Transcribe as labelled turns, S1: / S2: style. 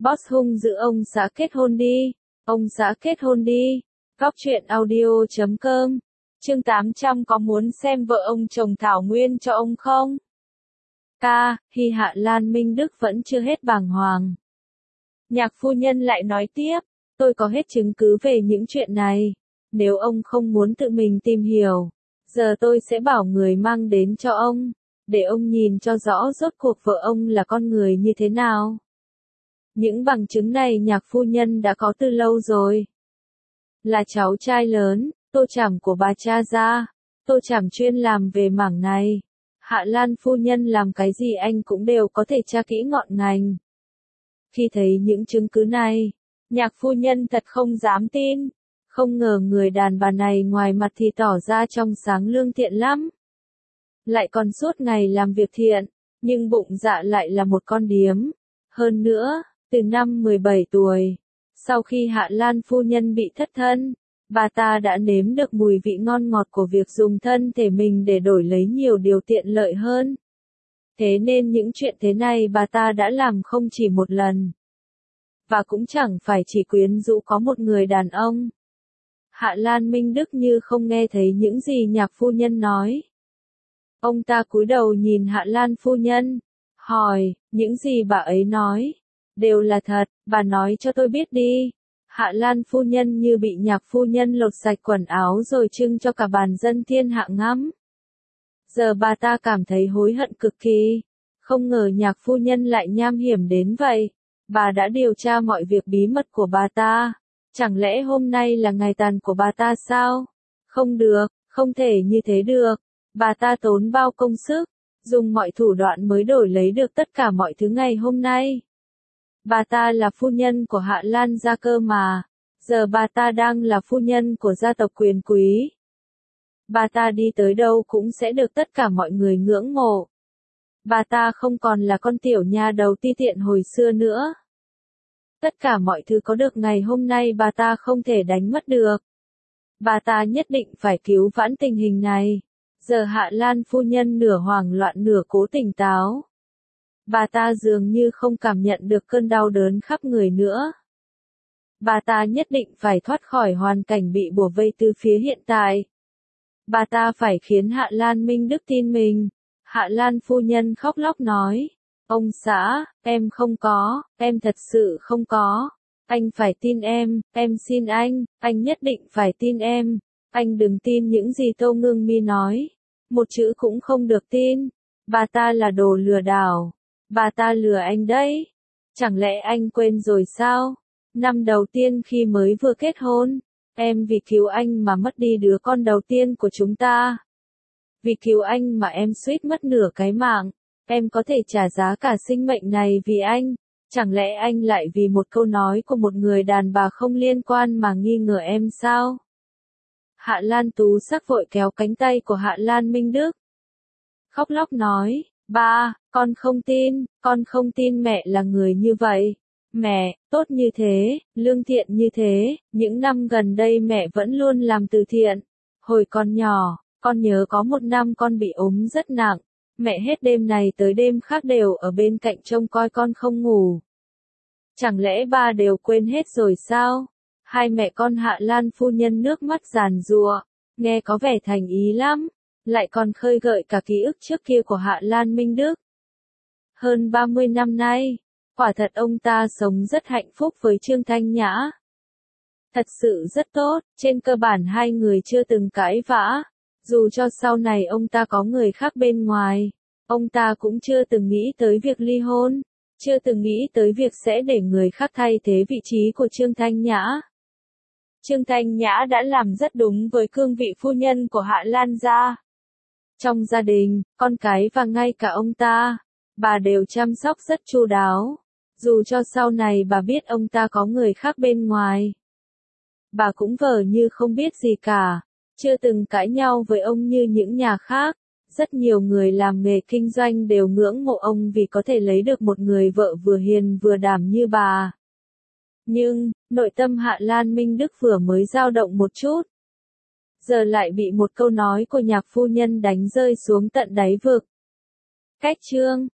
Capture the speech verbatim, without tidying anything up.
S1: Boss hung dữ ông xã kết hôn đi. Ông xã kết hôn đi. Góc truyện audio chấm com. Chương tám trăm có muốn xem vợ ông chồng Thảo Nguyên cho ông không? Ca, Hy Hạ Lan Minh Đức vẫn chưa hết bàng hoàng. Nhạc phu nhân lại nói tiếp, tôi có hết chứng cứ về những chuyện này. Nếu ông không muốn tự mình tìm hiểu, giờ tôi sẽ bảo người mang đến cho ông, để ông nhìn cho rõ rốt cuộc vợ ông là con người như thế nào. Những bằng chứng này nhạc phu nhân đã có từ lâu rồi. Là cháu trai lớn, Tô Trảm của bà cha ra, Tô Trảm chuyên làm về mảng này. Hạ Lan phu nhân làm cái gì anh cũng đều có thể tra kỹ ngọn ngành. Khi thấy những chứng cứ này, nhạc phu nhân thật không dám tin. Không ngờ người đàn bà này ngoài mặt thì tỏ ra trong sáng lương thiện lắm. Lại còn suốt ngày làm việc thiện, nhưng bụng dạ lại là một con điếm. Hơn nữa, từ năm mười bảy tuổi, sau khi Hạ Lan phu nhân bị thất thân, bà ta đã nếm được mùi vị ngon ngọt của việc dùng thân thể mình để đổi lấy nhiều điều tiện lợi hơn. Thế nên những chuyện thế này bà ta đã làm không chỉ một lần. Và cũng chẳng phải chỉ quyến rũ có một người đàn ông. Hạ Lan Minh Đức như không nghe thấy những gì nhạc phu nhân nói. Ông ta cúi đầu nhìn Hạ Lan phu nhân, hỏi, những gì bà ấy nói, đều là thật, bà nói cho tôi biết đi. Hạ Lan phu nhân như bị nhạc phu nhân lột sạch quần áo rồi trưng cho cả bàn dân thiên hạ ngắm. Giờ bà ta cảm thấy hối hận cực kỳ, không ngờ nhạc phu nhân lại nham hiểm đến vậy. Bà đã điều tra mọi việc bí mật của bà ta. Chẳng lẽ hôm nay là ngày tàn của bà ta sao? Không được, không thể như thế được. Bà ta tốn bao công sức, dùng mọi thủ đoạn mới đổi lấy được tất cả mọi thứ ngày hôm nay. Bà ta là phu nhân của Hạ Lan gia cơ mà. Giờ bà ta đang là phu nhân của gia tộc quyền quý. Bà ta đi tới đâu cũng sẽ được tất cả mọi người ngưỡng mộ. Bà ta không còn là con tiểu nha đầu ti tiện hồi xưa nữa. Tất cả mọi thứ có được ngày hôm nay bà ta không thể đánh mất được. Bà ta nhất định phải cứu vãn tình hình này. Giờ Hạ Lan phu nhân nửa hoảng loạn nửa cố tỉnh táo. Bà ta dường như không cảm nhận được cơn đau đớn khắp người nữa. Bà ta nhất định phải thoát khỏi hoàn cảnh bị bủa vây từ phía hiện tại. Bà ta phải khiến Hạ Lan Minh Đức tin mình. Hạ Lan phu nhân khóc lóc nói. Ông xã, em không có, em thật sự không có. Anh phải tin em, em xin anh, anh nhất định phải tin em. Anh đừng tin những gì Tô Ngưng Mi nói. Một chữ cũng không được tin. Bà ta là đồ lừa đảo. Bà ta lừa anh đấy. Chẳng lẽ anh quên rồi sao? Năm đầu tiên khi mới vừa kết hôn, em vì cứu anh mà mất đi đứa con đầu tiên của chúng ta. Vì cứu anh mà em suýt mất nửa cái mạng. Em có thể trả giá cả sinh mệnh này vì anh. Chẳng lẽ anh lại vì một câu nói của một người đàn bà không liên quan mà nghi ngờ em sao? Hạ Lan Tú Sắc vội kéo cánh tay của Hạ Lan Minh Đức. Khóc lóc nói, ba, con không tin, con không tin mẹ là người như vậy. Mẹ, tốt như thế, lương thiện như thế, những năm gần đây mẹ vẫn luôn làm từ thiện. Hồi con nhỏ, con nhớ có một năm con bị ốm rất nặng. Mẹ hết đêm này tới đêm khác đều ở bên cạnh trông coi con không ngủ. Chẳng lẽ ba đều quên hết rồi sao? Hai mẹ con Hạ Lan phu nhân nước mắt giàn giụa, nghe có vẻ thành ý lắm, lại còn khơi gợi cả ký ức trước kia của Hạ Lan Minh Đức. Hơn ba mươi năm nay, quả thật ông ta sống rất hạnh phúc với Trương Thanh Nhã. Thật sự rất tốt, trên cơ bản hai người chưa từng cãi vã. Dù cho sau này ông ta có người khác bên ngoài, ông ta cũng chưa từng nghĩ tới việc ly hôn, chưa từng nghĩ tới việc sẽ để người khác thay thế vị trí của Trương Thanh Nhã. Trương Thanh Nhã đã làm rất đúng với cương vị phu nhân của Hạ Lan gia. Trong gia đình, con cái và ngay cả ông ta, bà đều chăm sóc rất chu đáo. Dù cho sau này bà biết ông ta có người khác bên ngoài, bà cũng vờ như không biết gì cả. Chưa từng cãi nhau với ông như những nhà khác. Rất nhiều người làm nghề kinh doanh đều ngưỡng mộ ông vì có thể lấy được một người vợ vừa hiền vừa đảm như bà. Nhưng, nội tâm Hạ Lan Minh Đức vừa mới dao động một chút. Giờ lại bị một câu nói của nhạc phu nhân đánh rơi xuống tận đáy vực. Cách chương